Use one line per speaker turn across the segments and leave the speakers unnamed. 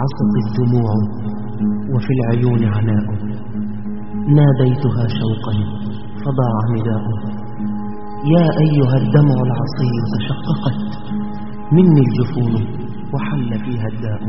عصت الدموع وفي العيون عناء، ناديتها شوقا فضاع نداء. يا أيها الدمع العصي تشققت مني الجفون وحل فيها الداء.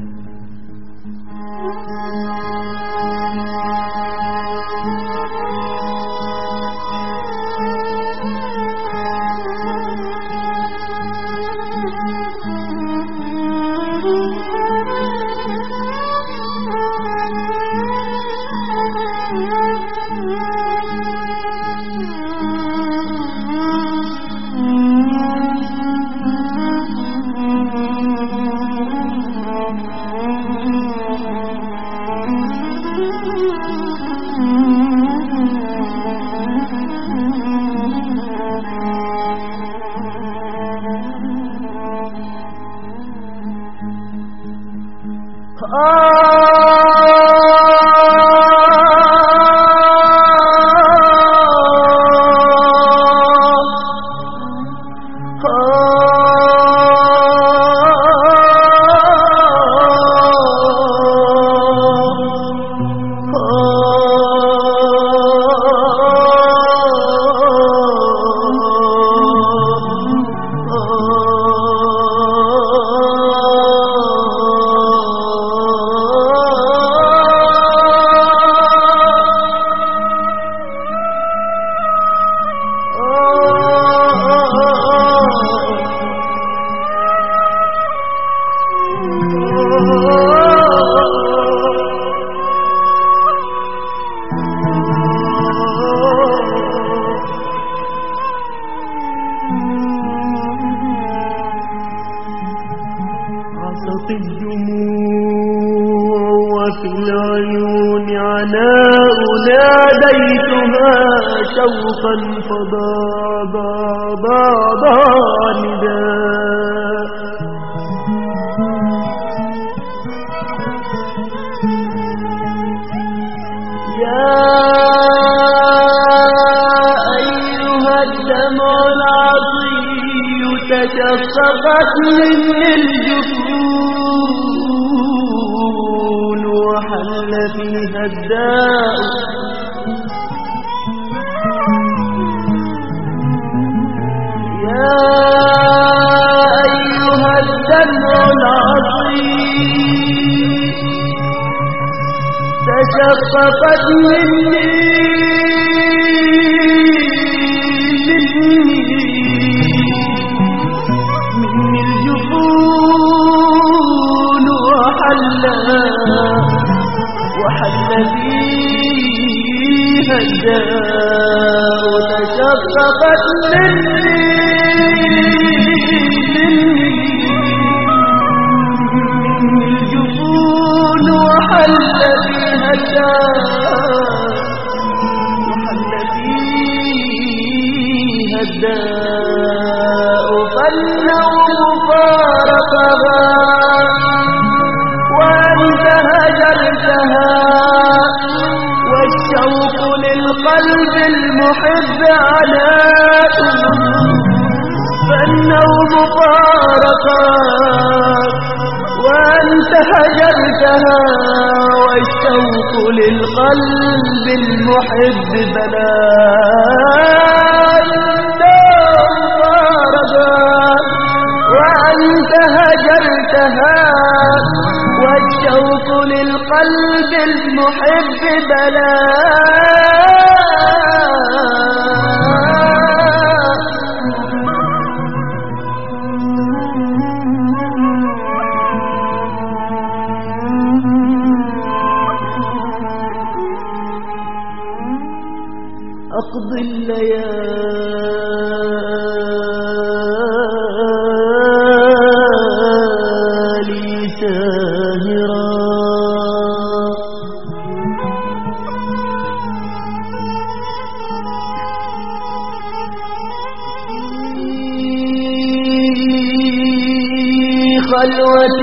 عصت الدموع وفي العيون عناء، ناديتها شوقا فضاع نداء. يا أيها الدمع العصي تشققت مني الجفون وحل فيها الداء. يا أيها الدمع العصي تشققت مني الجفون وحل فيها الداء. تشققت مني الجفون وحل فيها الداء. فالنوم فارقها وأنت هجرتها، والشوق للقلب المحب عناء. فالنوم فارقها وأنت هجرتها، والشوق للقلب المحب بلاء. وأنت هجرتها، والشوق للقلب المحب بلاء. أقضي الليالي ساهرا، في خلوة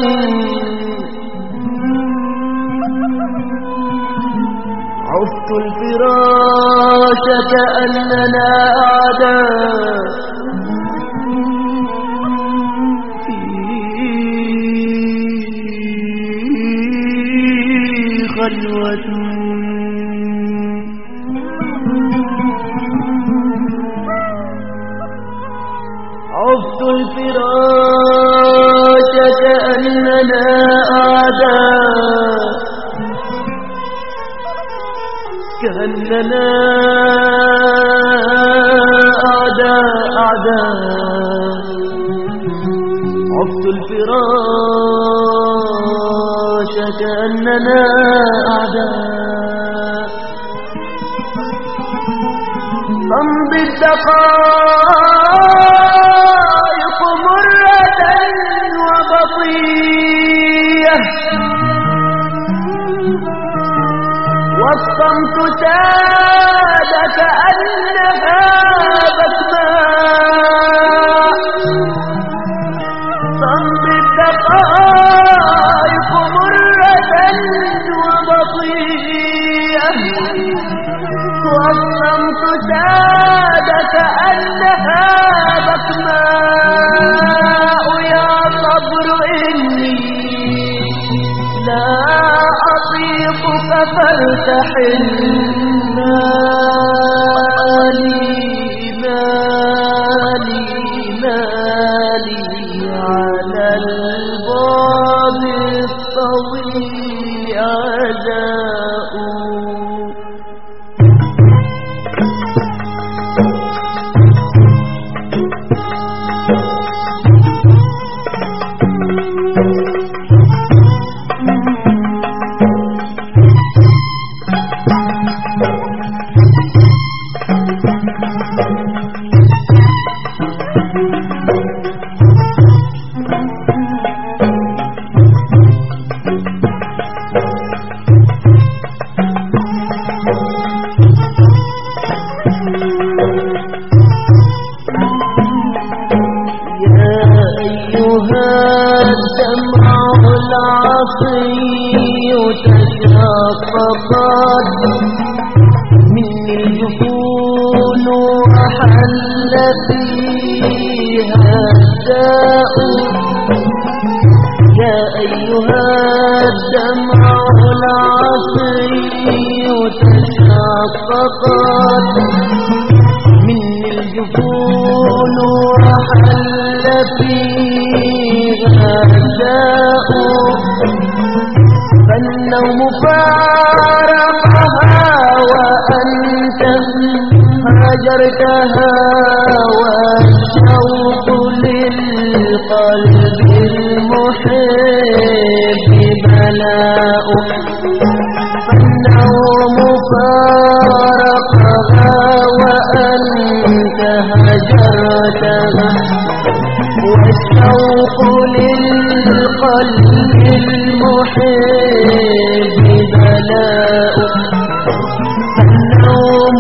عفت الفراش كأننا أعداء. خلوة عفت الفراش كأننا أعداء كأننا أعداء عفت الفراش كأننا أعداء تمضي الدقائق مرة وبطيئة والصمت ساد كأنها بسماء تمضي الدقائق مرة وبطيئة والصمت ساد كأنها بسماء يا صبر إني لا أطيق فارتحل مالي على البعد الطويل عزاء تشققت مني الجفون وحل فيها الداء يا أيها الدمع العصري تشققت مني الجفون وحل فيها الداء فالنوم فارقها وأنت هاجرتها والشوق للقلب المحب بلاء فالنوم فارقها وأنت هاجرتها والشوق للقلب المحب بلاء النوم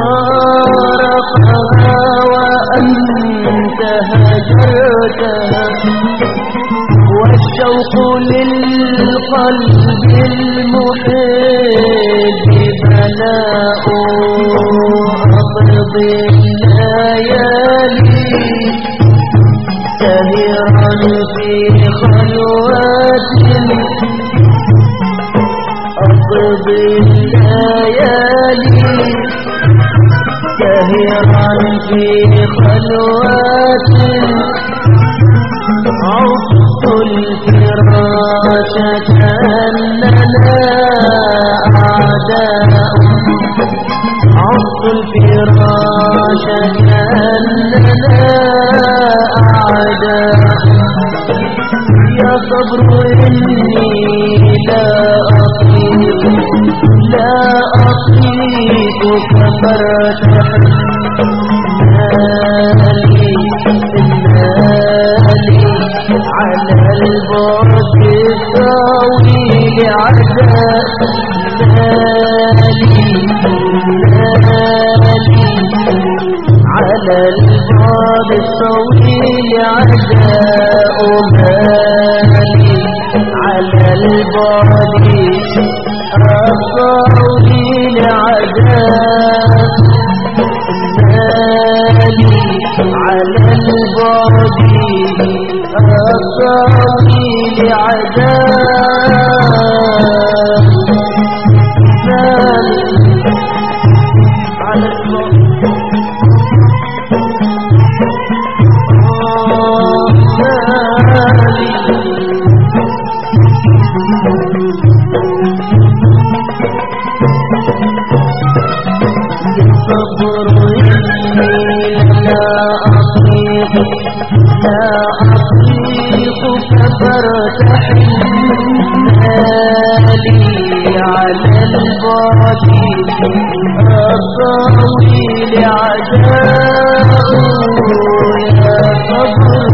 فارقها وأنت هجرتها والشوق للقلب المحب بلاء أقضي الليالي سهرا في خلوات أقضي الليالي سهرا في خلوات عفت الفراش كأننا أعداء عفت الفراش كأننا أعداء يا صبر إني لا أطيق فارتحل مالي على البعد الطويل عزاء مالي على البعد الطويل عزاء مالي على البعد الطويل عزاء مالي على البعد الطويل عزاء الصبر إني لا أطيق فارتحل مالي على البعد الطويل عداء يا صبر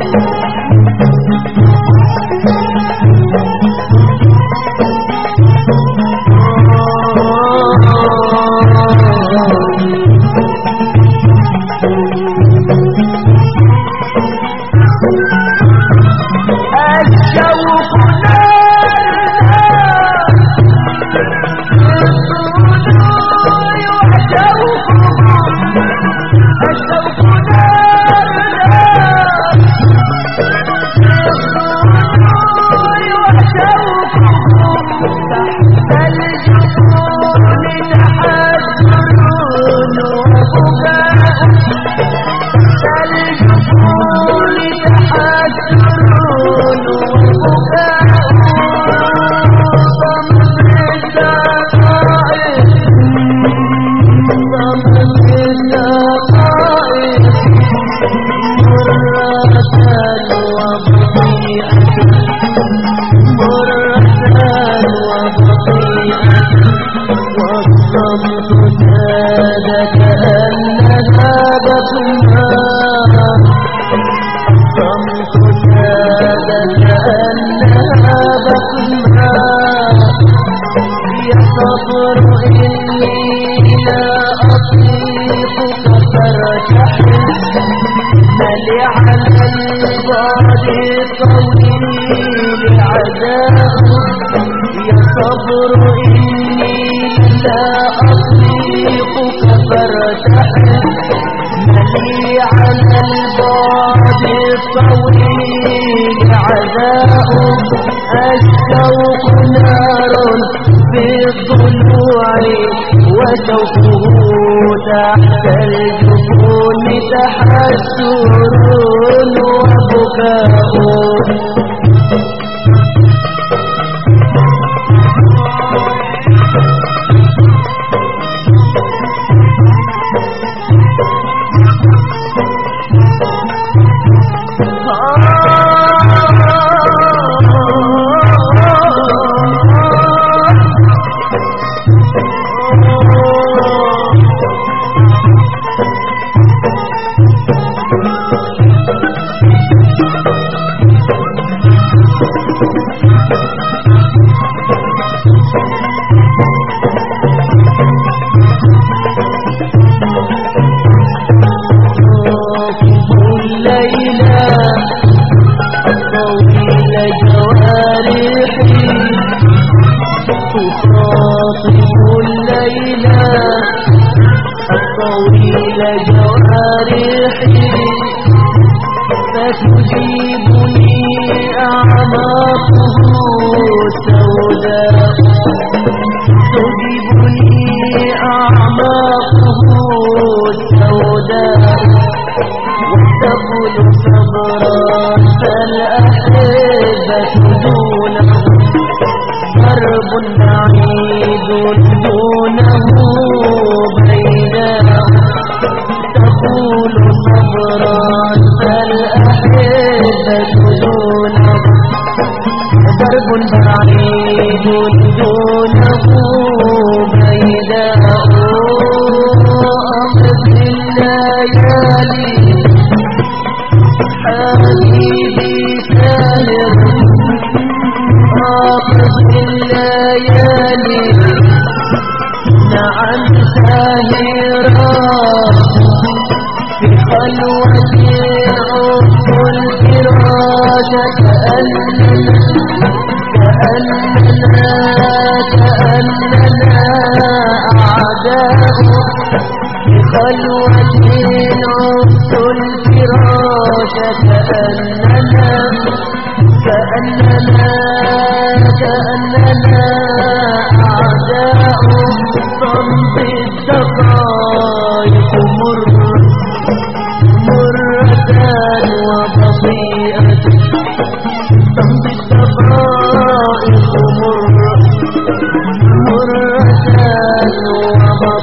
تحت الجفون تحسر وبكاء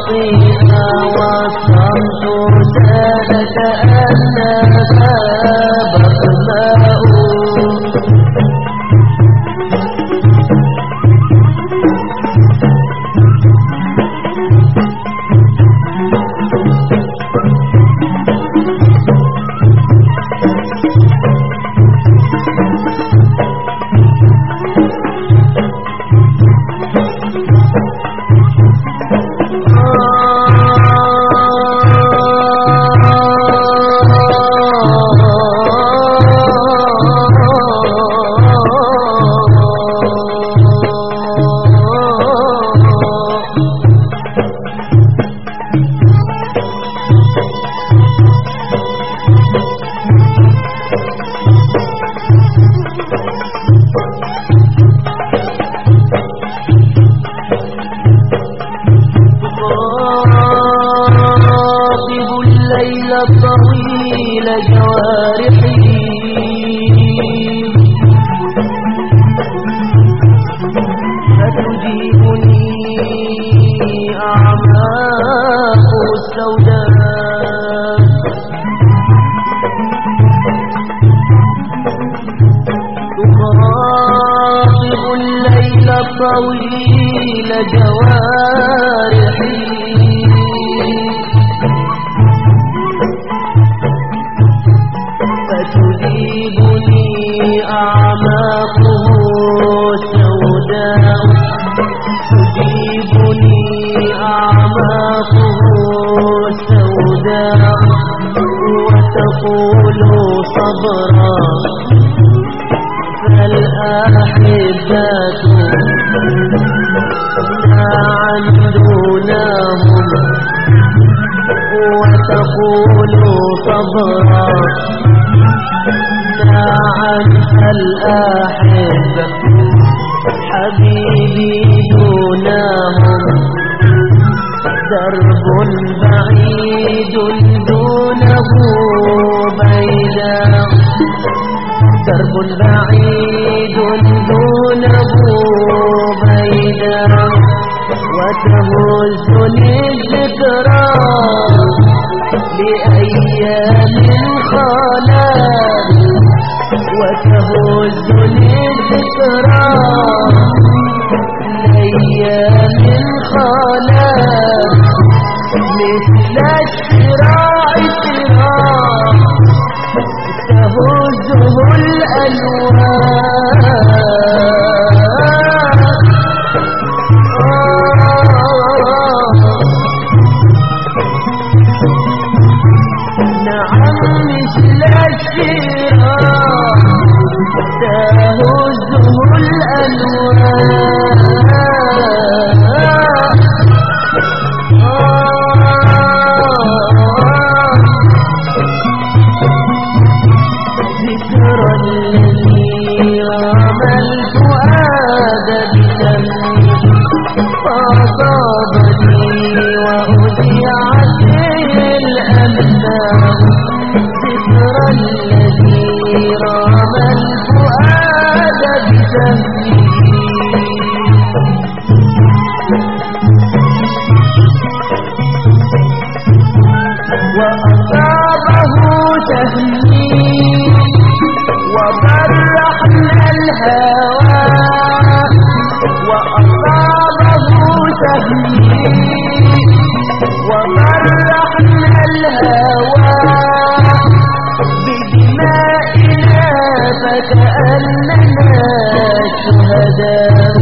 خطيئة والصمت زاد كأن بابك ماء الليل الطويل جوارحي فتجيبني أعماق السوداء تخاطب الليل الطويل جوارحي فتجيبني أعماقه سوداء تجيبني أعماقه سوداء وتقول صبرا فالأحبات معا دونهم وتقول صبرا معا الأحبة حبيبي دونهم درب بعيد دونه بيداء درب بعيد دونه بيداء وتهزني الذكرى لأيام خالات وتهزني الذكرى لأيام خالات مثل الشراع شراع تهزه الألوان نعم مثل الشراع تهزه الألوان ذكرى الذي رمى الفؤاد بدمه فأصابني وأذيعت الأمناء ذكرى الذي رمى الفؤاد بدمه وأصابه تهميل وبرحنا الهوى وأصابه تهميل وبرحنا الهوى بدمائنا فكأننا شهداء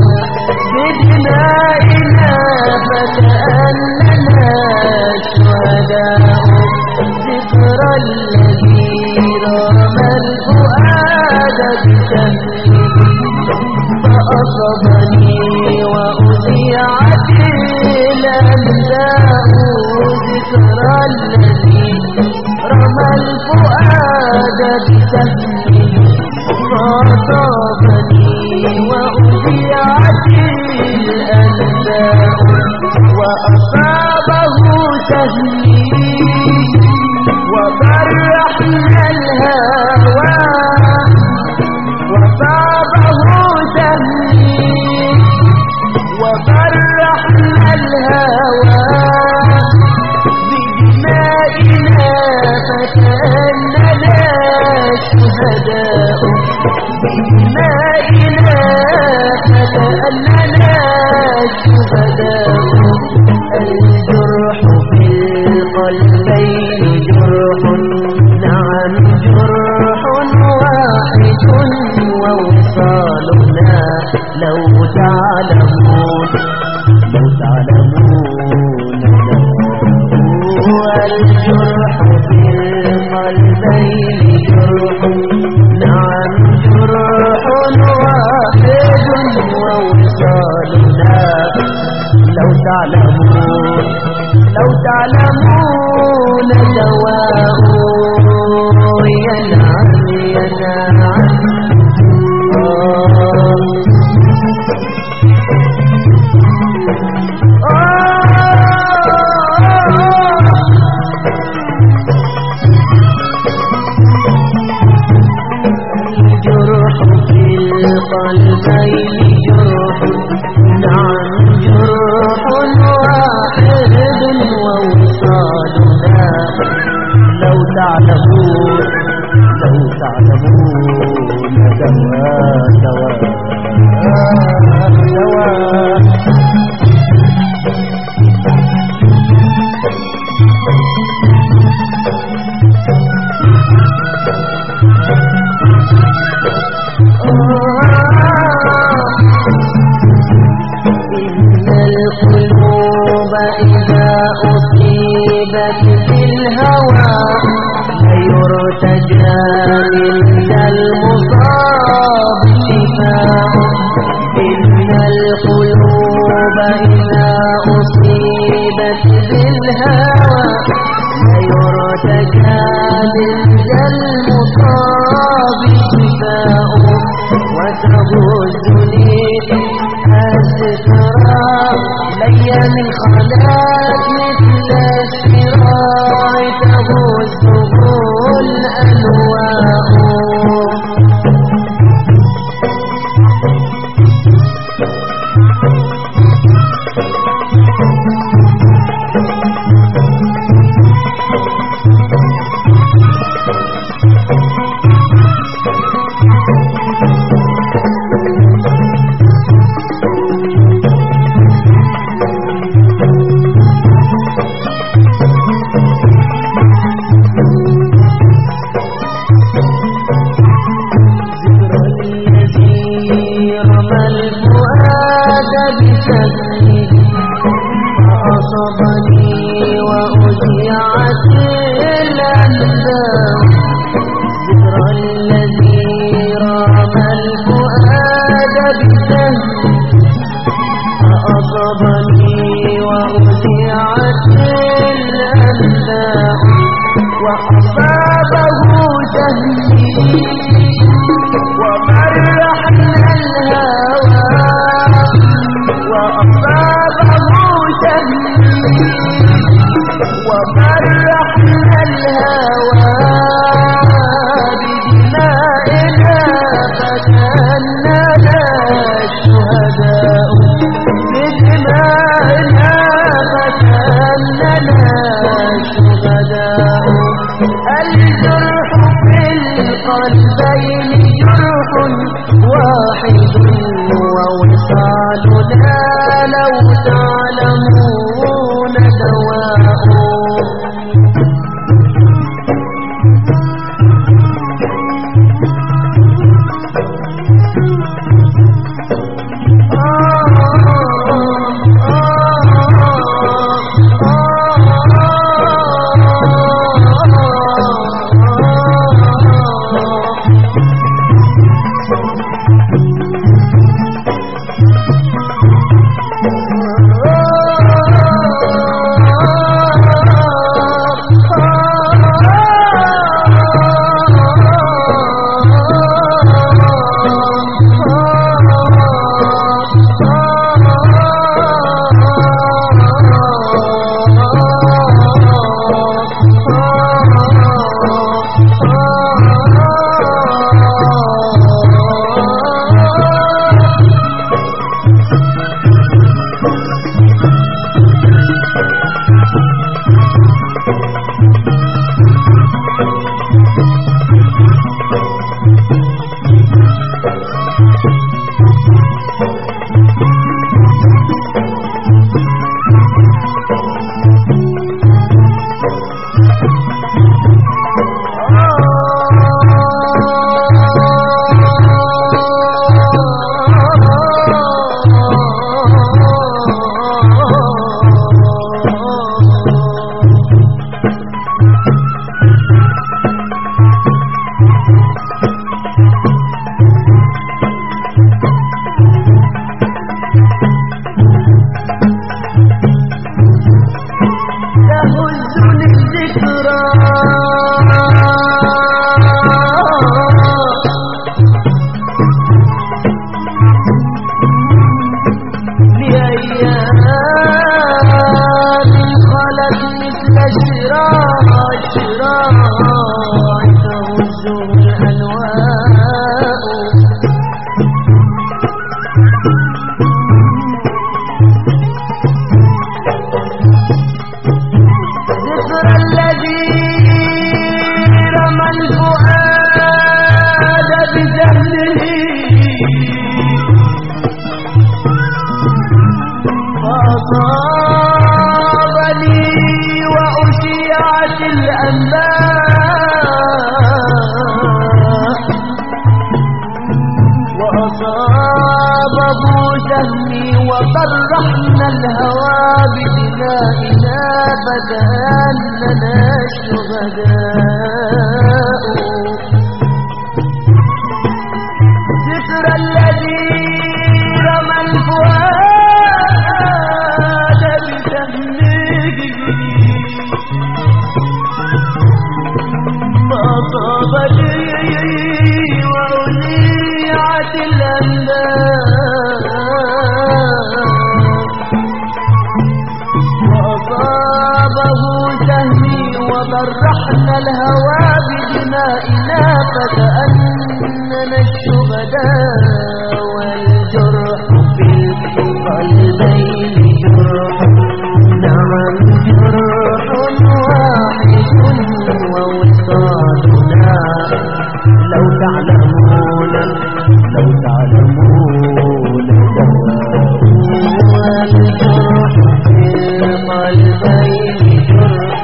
بدمائنا فكأننا شهداء ذكرى الذي رمى الفؤاد بشمسه فأصابني وأذيعت الأمداء ذكرى الذي رمى الفؤاد بشمسه فأصابني وأذيعت الأمداء وأصابه تهميل وبرحنا الهوى وصابه تهميل وبرحنا الهوى تعلمون الجرح في القلبين جرح نعم جرح واحد ووصالنا لو تعلمون دواء ينعم القلبين جرح نعم جرح واحد ووصالنا لو تعلمون دواء القلوب إذا أصيبت بالهوى فيرتجى عند المصاب شفاء إن القلوب إذا أصيبت بالهوى فيرتجى عند المصاب شفاء وتهزني الذكرى لي من خلاك مثل الشراع تهزه الألواء فأصبني وأذيعت الأنباء ذكرى الذي رام الفؤاد بسهم فأصبني وأذيعت الأنباء وأصابه سهمي ومرحنا الهوى وأصابه سهمي ومرحنا الهوى بدمائنا فكأننا الشهداء بدمائنا فكأننا الشهداء الجرح في القلبين جرح واحد ووصالنا لو تعلمون دواء سهمي وطرحنا الهوى بدمائنا فكأننا الشهداء ذكر الذي رمى الفؤاد بسهمه فأصابني وأذيعت الأنداد وأصابه سهمي وطرحنا الهوى بدمائنا فكأننا الشهداء والجرح في القلبين جرح نعم جرح واحد ووصالنا لو تعلمون دواء والجرح في القلبين جرح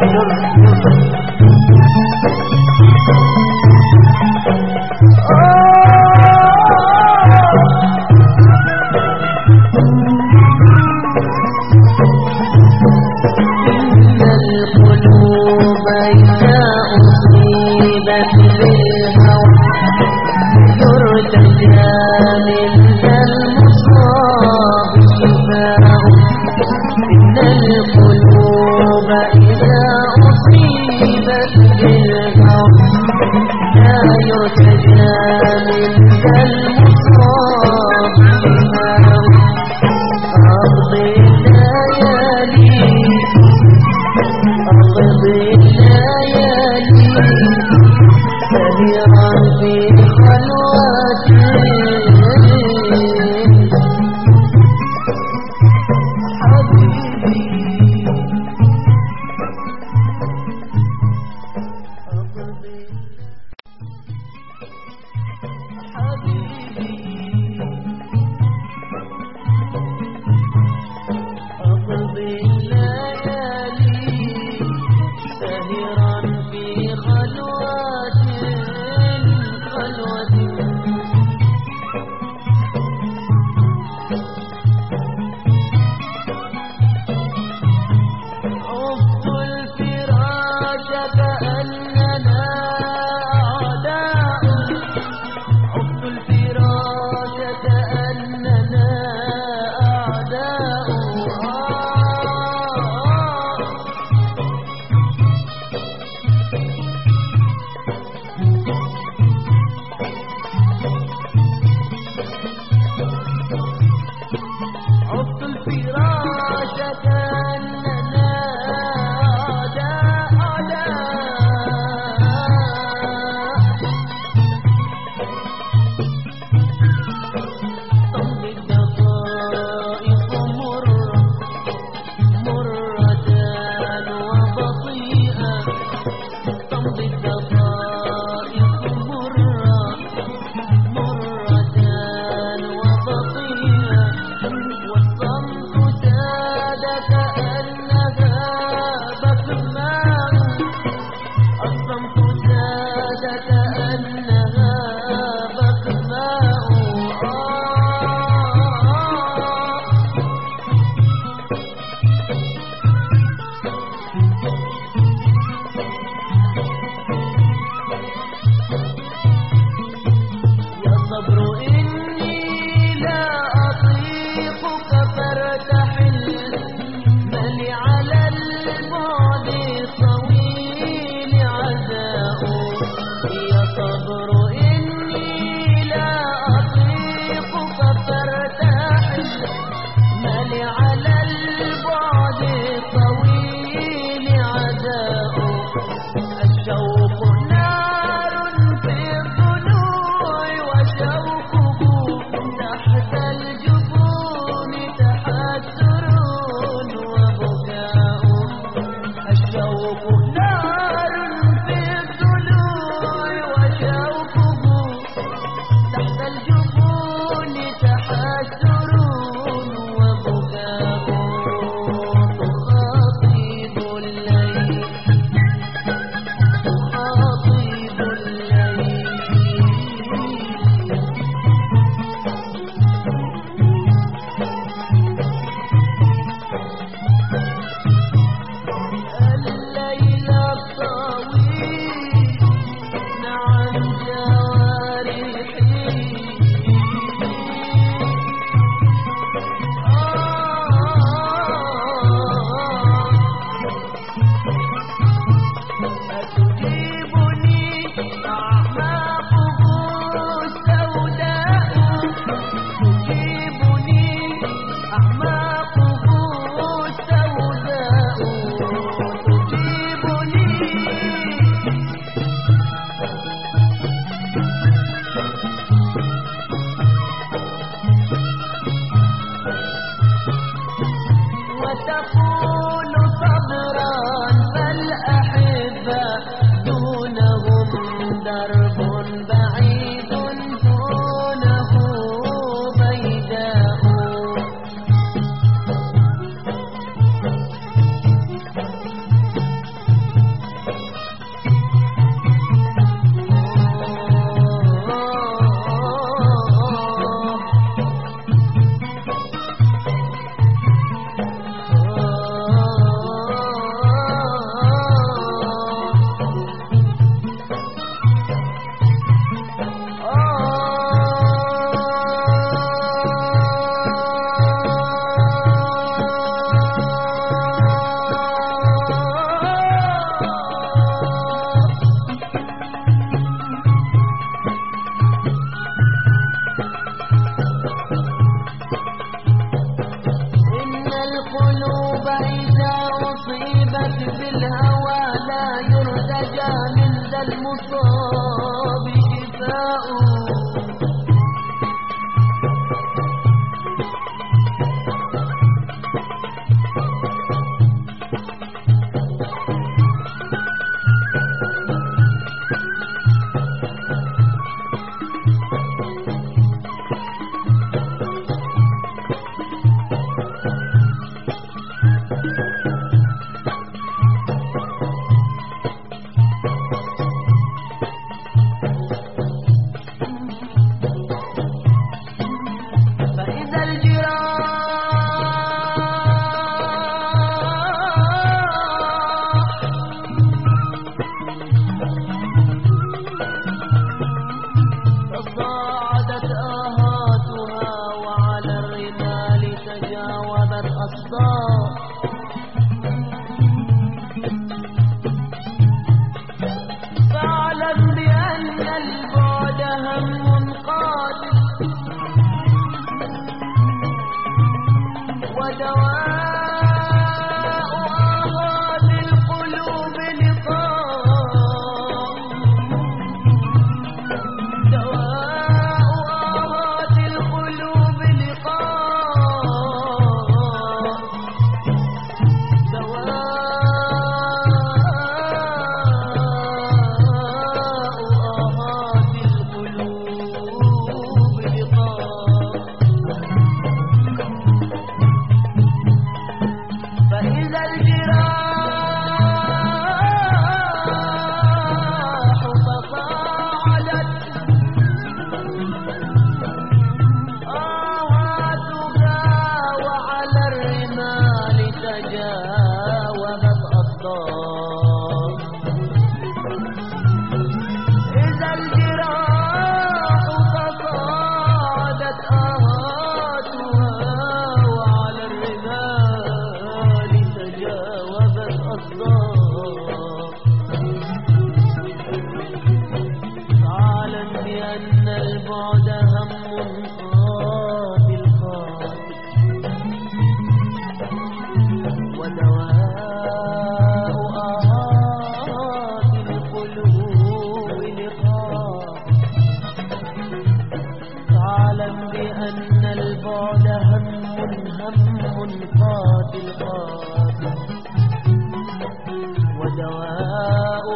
إن القلوب إذا أصيبت بالهوى يرتجى من ذا المصاب شفاء إن القلوب إذا أصيبت بالهوى لا يرتجى من ذا المصاب شفاء أقضي الليالي سهرا في خلوتي والصمت تقول صبرا فالأحبة دونهم درب بعيد دونه بيداء القلوب إذا أصيبت بالهوى لا يرتجى من ذا المصاب شفاء تصاعدت آهاتها وعلى الرمال تجاوبت أسطار فاعلم بأن البعد هم قاتل ودواء آهات القلوب لقاء دواء آهات القلوب لقاء دواء آهات القلوب لقاء فإذا الجراح تصاعدت آهاتها وعلى الرمال تجاوبت أسطار إذا الجراح تصاعدت آهاتها وعلى الرمال تجاوبت أسطار فاعلم بأن البعد هم قاتل ودواء آهات القلوب لقاء فاعلم بأن البعد هم قاتل ودواء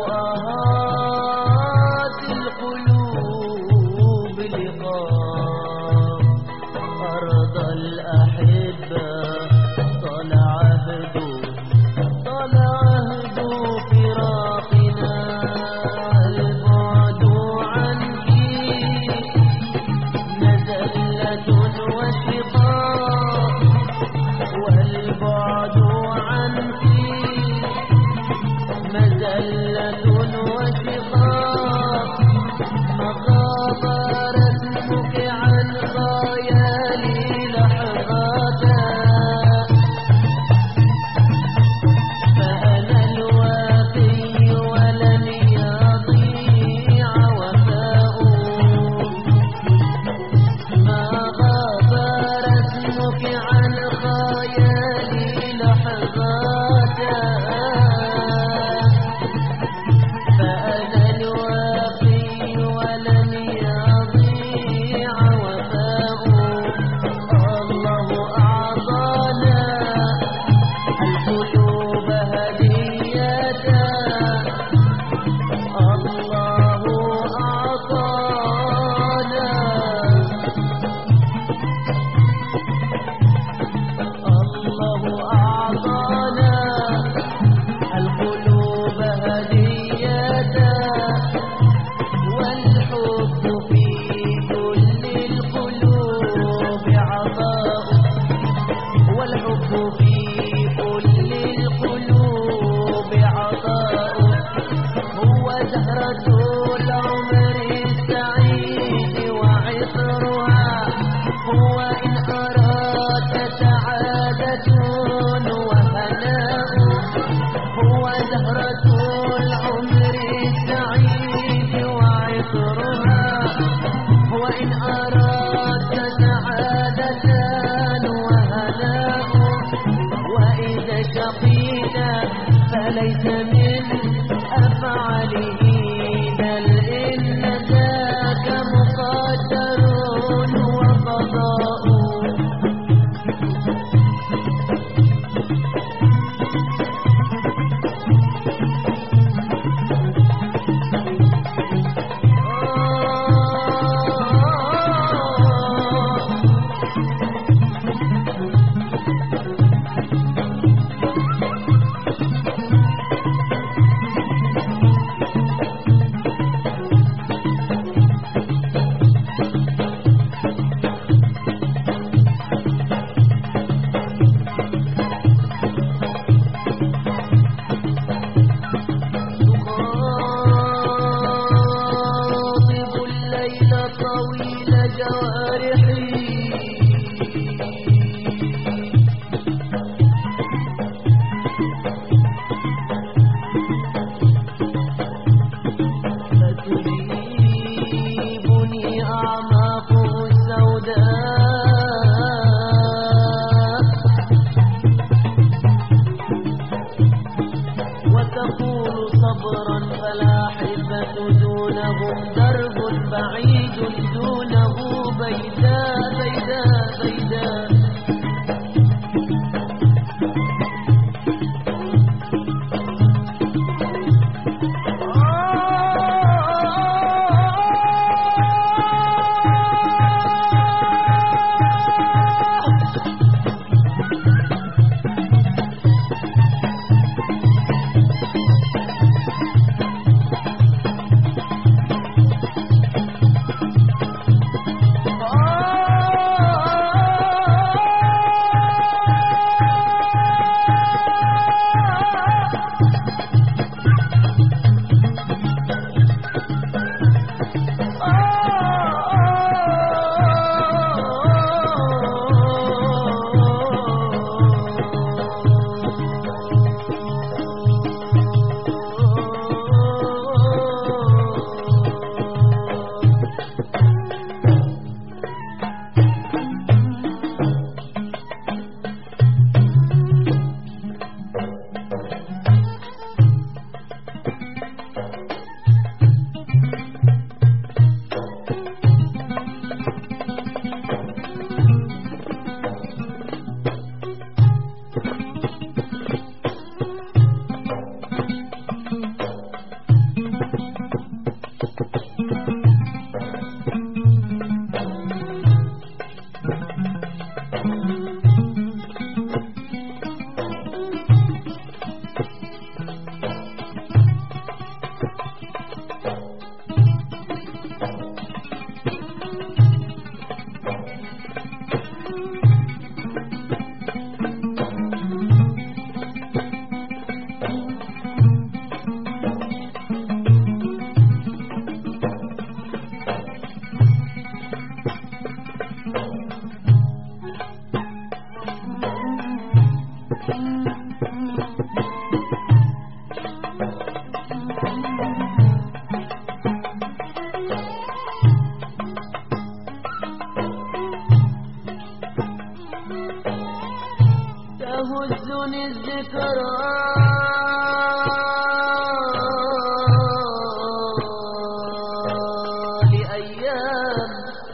آهات القلوب لقاء أرض الأحبة طال عهد فراقنا البعد عنك مذلة وشقاء والبعد عنك مذلة وشقاء مخاض رسمك عن خيالي لحظة ليس من أفعاله بل إن ذاك مقدر وقضاء. تهزني الذكرى لأيام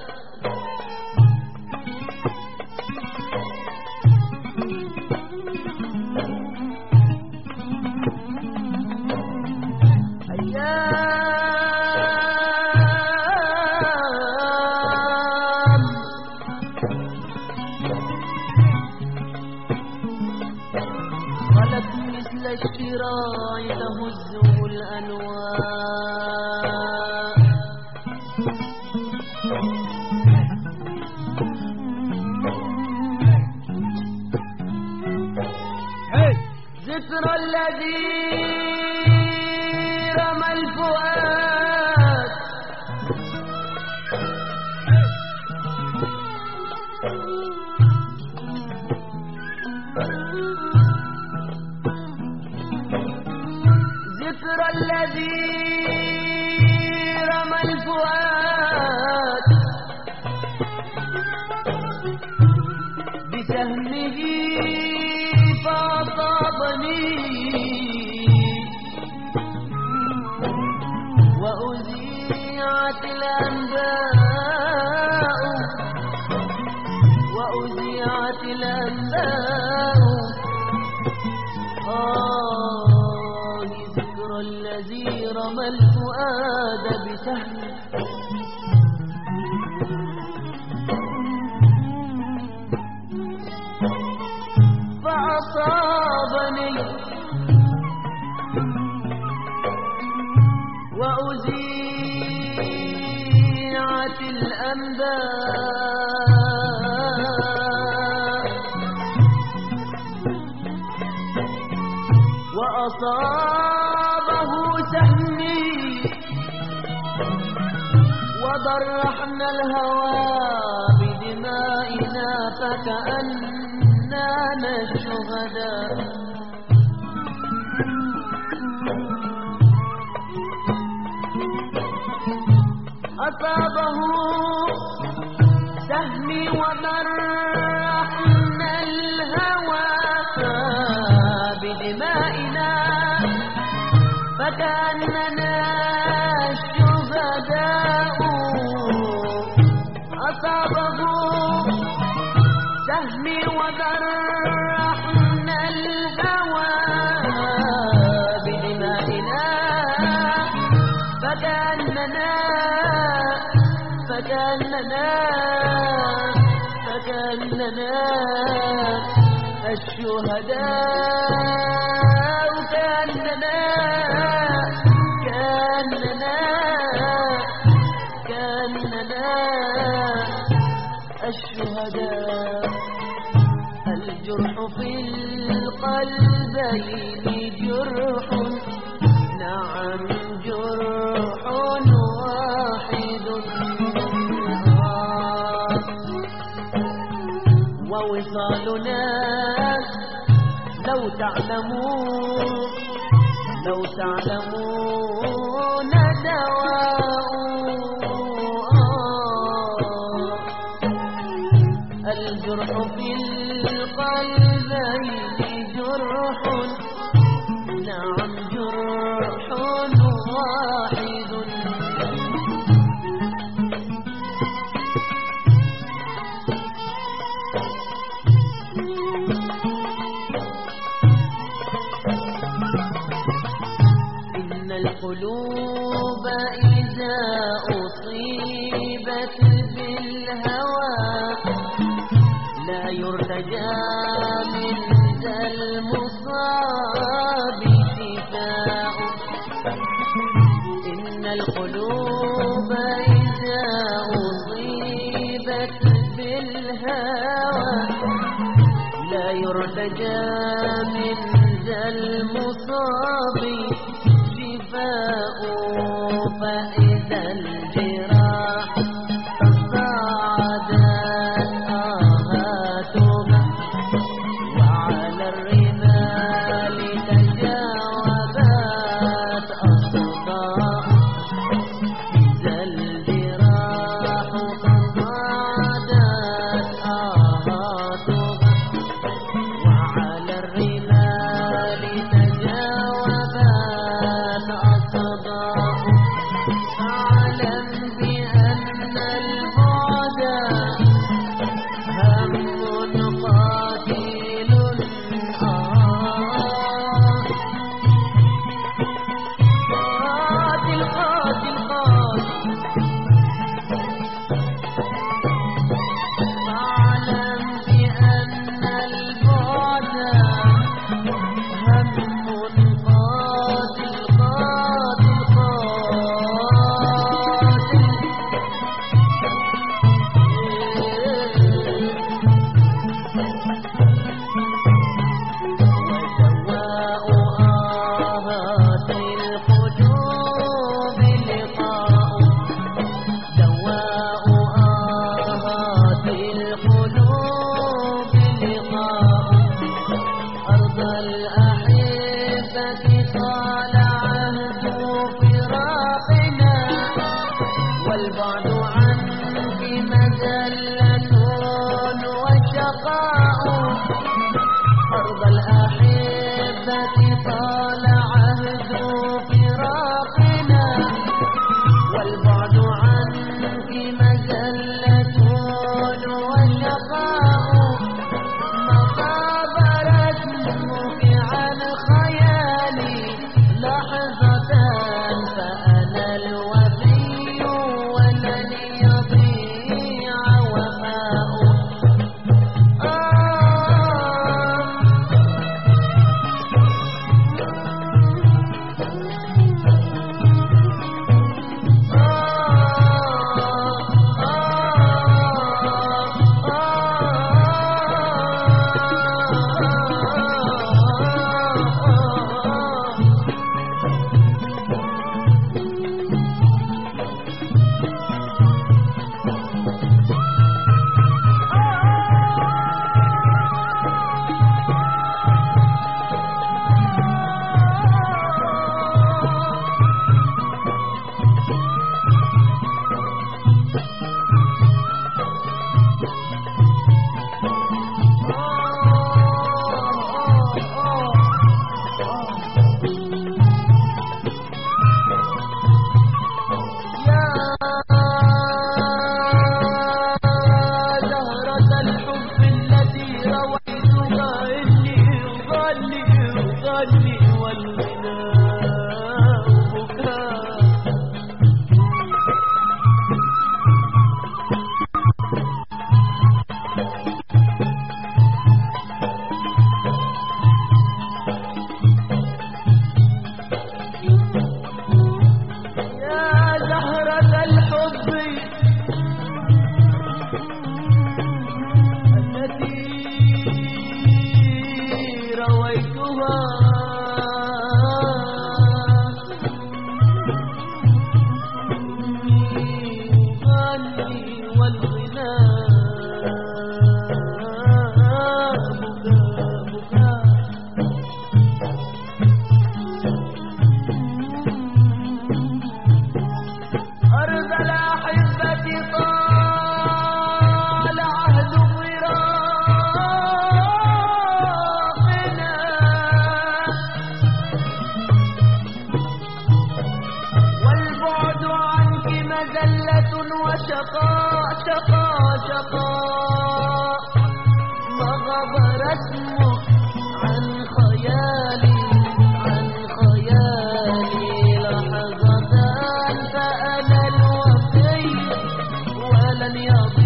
غلت مثل الشراع تهزه الأنواع ذكرى الذي رمى الفؤاد ذكرى الذي رمى الفؤاد بسهمه فأصابني الآباء ذكرى الذي رمى الفؤاد بسهم فأصابني وأذيعت الأنباء وأصابه سهمي وضرحنا الهوى بدمائنا فكأننا الشهداء أصابه سهمي وضرحنا الهوى بدمائنا فكأننا الشهداء أصابه سهمي وضرحنا الهوى بدمائنا فكأننا الشهداء كأننا الشهداء الجرح في القلبين جرح نعم جرح واحد ووصالنا لو تعلمون دواء الجرح في القلبين جرح نعم جرح واحد القلوب إذا أصيبت بالهوى لا يرتجى من ذا المصاب شفاء إن القلوب إذا أصيبت بالهوى لا يرتجى من ذا المصاب فإذا الجراح تصاعدت آهاتها وعلى الرمال تجاوبت أصداء إذا الجراح تصاعدت آهاتها وعلى الرمال تجاوبت فاعلم بأن البعد هم قاتل قاتل فاعلم بأن البعد هم والبعد عنك مذلة وشقاء أرض الأحبة طال عهد فراقنا والبعد عنك مذلة وشقاء رسمك عن خيالي لحظة فأنا الوفي ولن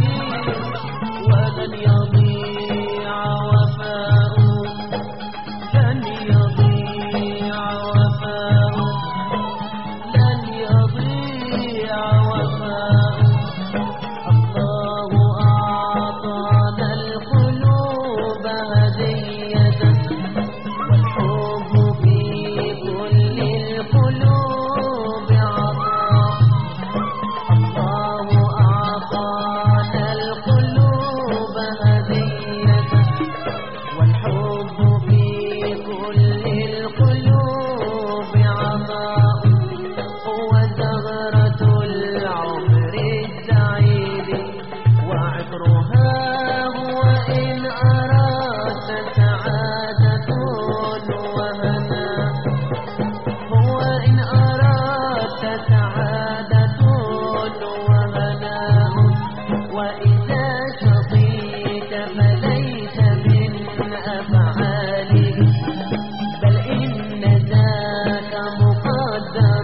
يضيع وفاؤك لن يضيع وفاؤك لن يضيع وفاؤك الله أعطانا القلوب هدية والحب في كل القلوب عطاء الله أعطانا القلوب هدية والحب في كل القلوب عطاء هو زهرة العمر السعيد وعطرها هو إن أردت سعادة وهناء هو إن أردت سعادة وهناء وإذا شقيت فليس من أفعاله بل إن ذاك مقدر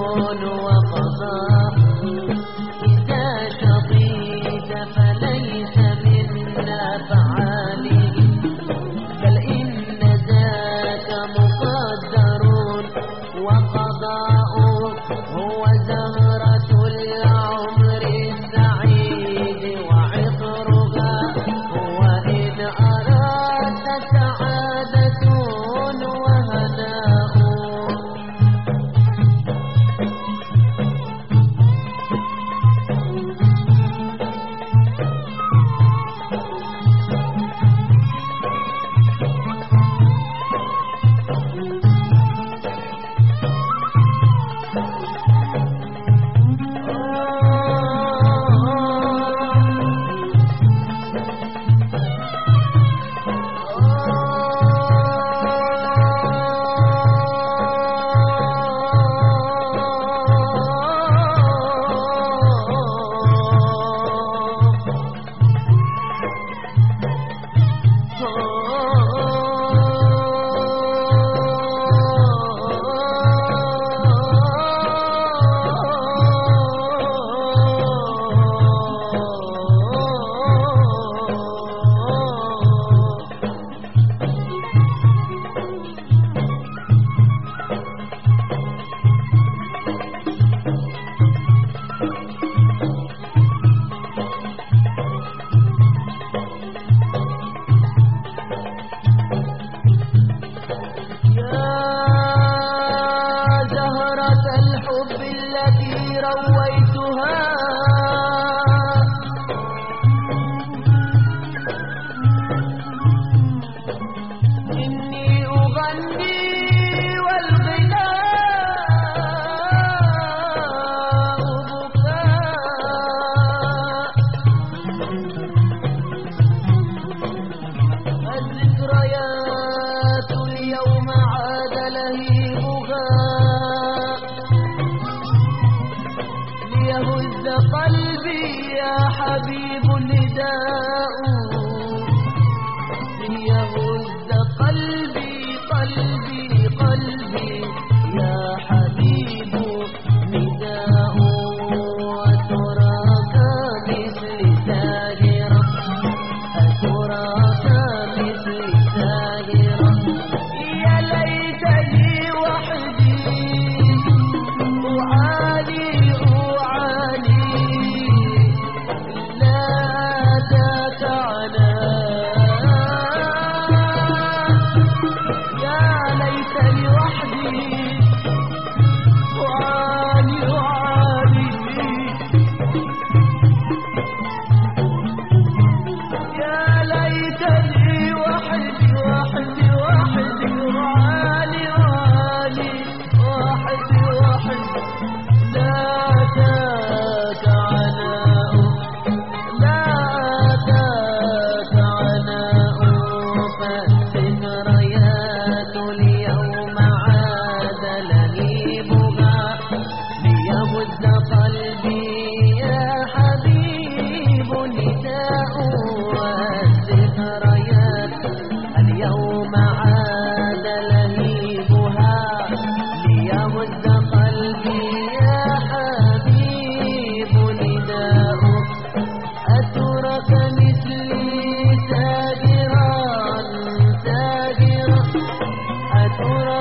وقضاء إذا شقيت فليس من أفعاله بل إن ذاك مقدر وقضاء هو زهرة العمر السعيد وعطرها هو إن أردت سعادة وهناء رويتها إني أغني والغناء بكاء الذكريات اليوم عاد لهيبها ليهز قلبي يا حبيب نداء ليهز قلبي يا حبيب نداء أتراك مثل ساهرة أتراك مثل ساهرة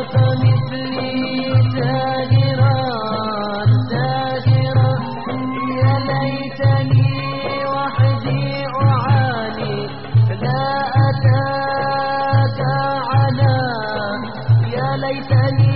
فمثلي تاجرا تاجرا يا ليتني وحدي أعاني لا أتاك عنا يا ليتني